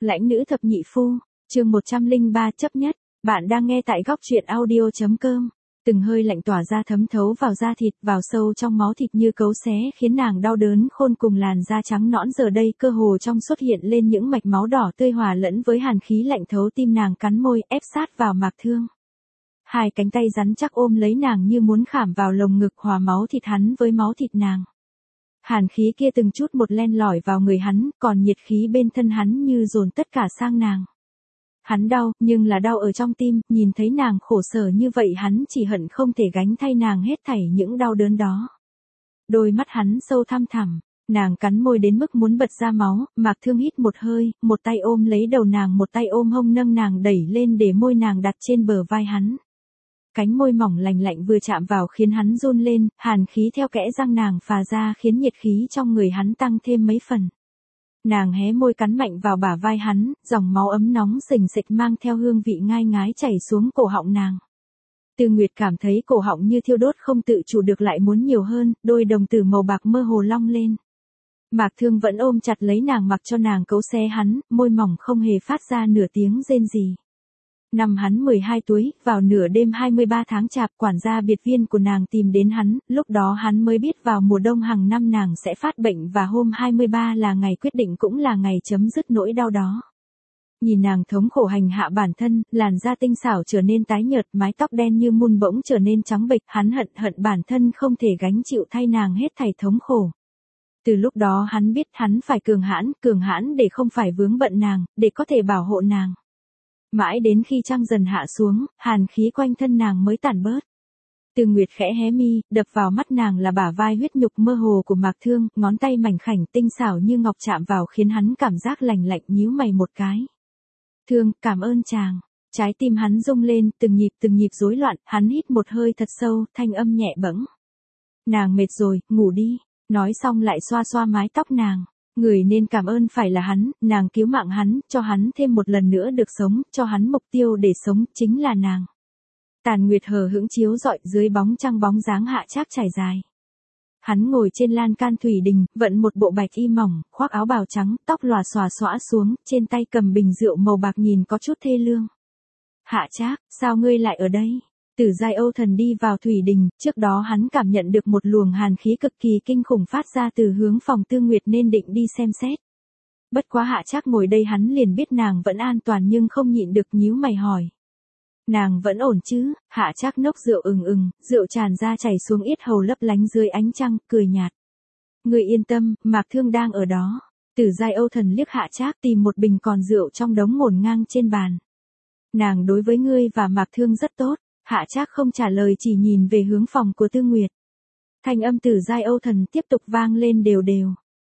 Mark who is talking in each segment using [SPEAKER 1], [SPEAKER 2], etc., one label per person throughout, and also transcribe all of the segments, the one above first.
[SPEAKER 1] Lãnh nữ thập nhị phu, chương 103 chấp nhất, bạn đang nghe tại góc truyện audio.com. Từng hơi lạnh tỏa ra thấm thấu vào da thịt, vào sâu trong máu thịt như cấu xé, khiến nàng đau đớn khôn cùng. Làn da trắng nõn giờ đây cơ hồ trong xuất hiện lên những mạch máu đỏ tươi hòa lẫn với hàn khí lạnh thấu tim. Nàng cắn môi, ép sát vào Mạc Thương. Hai cánh tay rắn chắc ôm lấy nàng như muốn khảm vào lồng ngực, hòa máu thịt hắn với máu thịt nàng. Hàn khí kia từng chút một len lỏi vào người hắn, còn nhiệt khí bên thân hắn như dồn tất cả sang nàng. Hắn đau, nhưng là đau ở trong tim, nhìn thấy nàng khổ sở như vậy hắn chỉ hận không thể gánh thay nàng hết thảy những đau đớn đó. Đôi mắt hắn sâu thăm thẳm, nàng cắn môi đến mức muốn bật ra máu. Mạc Thương hít một hơi, một tay ôm lấy đầu nàng, một tay ôm hông nâng nàng đẩy lên để môi nàng đặt trên bờ vai hắn. Cánh môi mỏng lành lạnh vừa chạm vào khiến hắn run lên, hàn khí theo kẽ răng nàng phà ra khiến nhiệt khí trong người hắn tăng thêm mấy phần. Nàng hé môi cắn mạnh vào bả vai hắn, dòng máu ấm nóng sình sịch mang theo hương vị ngai ngái chảy xuống cổ họng nàng. Tư Nguyệt cảm thấy cổ họng như thiêu đốt không tự chủ được, lại muốn nhiều hơn, đôi đồng tử màu bạc mơ hồ long lên. Mạc Thương vẫn ôm chặt lấy nàng mặc cho nàng cấu xé hắn, môi mỏng không hề phát ra nửa tiếng rên gì. Năm hắn 12 tuổi, vào nửa đêm 23 tháng Chạp, quản gia biệt viên của nàng tìm đến hắn, lúc đó hắn mới biết vào mùa đông hàng năm nàng sẽ phát bệnh và hôm 23 là ngày quyết định cũng là ngày chấm dứt nỗi đau đó. Nhìn nàng thống khổ hành hạ bản thân, làn da tinh xảo trở nên tái nhợt, mái tóc đen như mun bỗng trở nên trắng bệch, hắn hận bản thân không thể gánh chịu thay nàng hết thảy thống khổ. Từ lúc đó hắn biết hắn phải cường hãn để không phải vướng bận nàng, để có thể bảo hộ nàng. Mãi đến khi trăng dần hạ xuống, hàn khí quanh thân nàng mới tản bớt. Từ Nguyệt khẽ hé mi, đập vào mắt nàng là bả vai huyết nhục mơ hồ của Mạc Thương, ngón tay mảnh khảnh tinh xảo như ngọc chạm vào khiến hắn cảm giác lành lạnh, nhíu mày một cái. Thương, cảm ơn chàng. Trái tim hắn rung lên, từng nhịp rối loạn, hắn hít một hơi thật sâu, thanh âm nhẹ bẫng. Nàng mệt rồi, ngủ đi. Nói xong lại xoa xoa mái tóc nàng. Người nên cảm ơn phải là hắn, nàng cứu mạng hắn, cho hắn thêm một lần nữa được sống, cho hắn mục tiêu để sống, chính là nàng. Tàn nguyệt hờ hững chiếu rọi dưới bóng trăng, bóng dáng Hạ Trác trải dài. Hắn ngồi trên lan can thủy đình, vận một bộ bạch y mỏng, khoác áo bào trắng, tóc lòa xòa xõa xuống, trên tay cầm bình rượu màu bạc nhìn có chút thê lương. Hạ Trác, sao ngươi lại ở đây? Tử Giai Âu Thần đi vào thủy đình, trước đó hắn cảm nhận được một luồng hàn khí cực kỳ kinh khủng phát ra từ hướng phòng Tư Nguyệt nên định đi xem xét. Bất quá Hạ Trác ngồi đây hắn liền biết nàng vẫn an toàn nhưng không nhịn được nhíu mày hỏi. Nàng vẫn ổn chứ? Hạ Trác nốc rượu rượu tràn ra chảy xuống yết hầu lấp lánh dưới ánh trăng, cười nhạt. Ngươi yên tâm, Mạc Thương đang ở đó. Tử Giai Âu Thần liếc Hạ Trác tìm một bình còn rượu trong đống ngổn ngang trên bàn. Nàng đối với ngươi và Mạc Thương rất tốt. Hạ Trác không trả lời chỉ nhìn về hướng phòng của Tư Nguyệt. Thanh âm Tử Giai Âu Thần tiếp tục vang lên đều đều.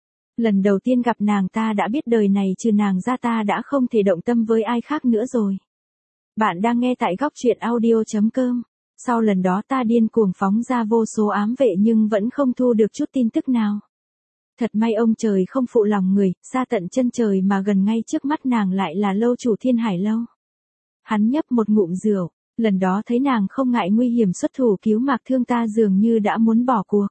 [SPEAKER 1] Lần đầu tiên gặp nàng ta đã biết đời này trừ nàng ra ta đã không thể động tâm với ai khác nữa rồi. Bạn đang nghe tại góc truyện audio.com. Sau lần đó ta điên cuồng phóng ra vô số ám vệ nhưng vẫn không thu được chút tin tức nào. Thật may ông trời không phụ lòng người, xa tận chân trời mà gần ngay trước mắt nàng lại là lâu chủ Thiên Hải Lâu. Hắn nhấp một ngụm rượu. Lần đó thấy nàng không ngại nguy hiểm xuất thủ cứu Mạc Thương ta dường như đã muốn bỏ cuộc.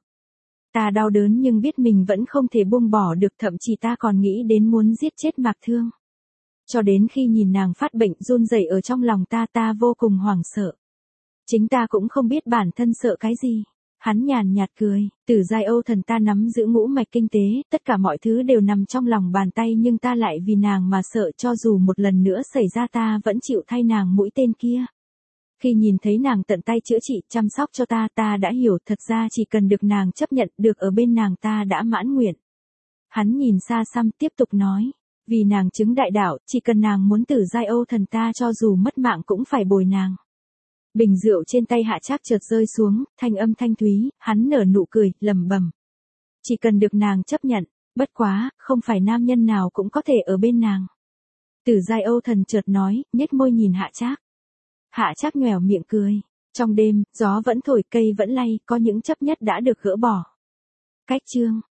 [SPEAKER 1] Ta đau đớn nhưng biết mình vẫn không thể buông bỏ được, thậm chí ta còn nghĩ đến muốn giết chết Mạc Thương. Cho đến khi nhìn nàng phát bệnh run rẩy ở trong lòng ta vô cùng hoảng sợ. Chính ta cũng không biết bản thân sợ cái gì. Hắn nhàn nhạt cười, Tử Giai Âu Thần ta nắm giữ ngũ mạch kinh tế, tất cả mọi thứ đều nằm trong lòng bàn tay nhưng ta lại vì nàng mà sợ, cho dù một lần nữa xảy ra ta vẫn chịu thay nàng mũi tên kia. Khi nhìn thấy nàng tận tay chữa trị, chăm sóc cho ta đã hiểu thật ra chỉ cần được nàng chấp nhận, được ở bên nàng ta đã mãn nguyện. Hắn nhìn xa xăm tiếp tục nói, vì nàng chứng đại đạo, chỉ cần nàng muốn Tử Giai Âu Thần ta cho dù mất mạng cũng phải bồi nàng. Bình rượu trên tay Hạ Trác chợt rơi xuống, thanh âm thanh thúy, hắn nở nụ cười, lẩm bẩm. Chỉ cần được nàng chấp nhận, bất quá, không phải nam nhân nào cũng có thể ở bên nàng. Tử Giai Âu Thần chợt nói, nhếch môi nhìn Hạ Trác. Hạ Trác nhoẻo miệng cười. Trong đêm, gió vẫn thổi cây vẫn lay, có những chấp nhất đã được gỡ bỏ. Cách chương.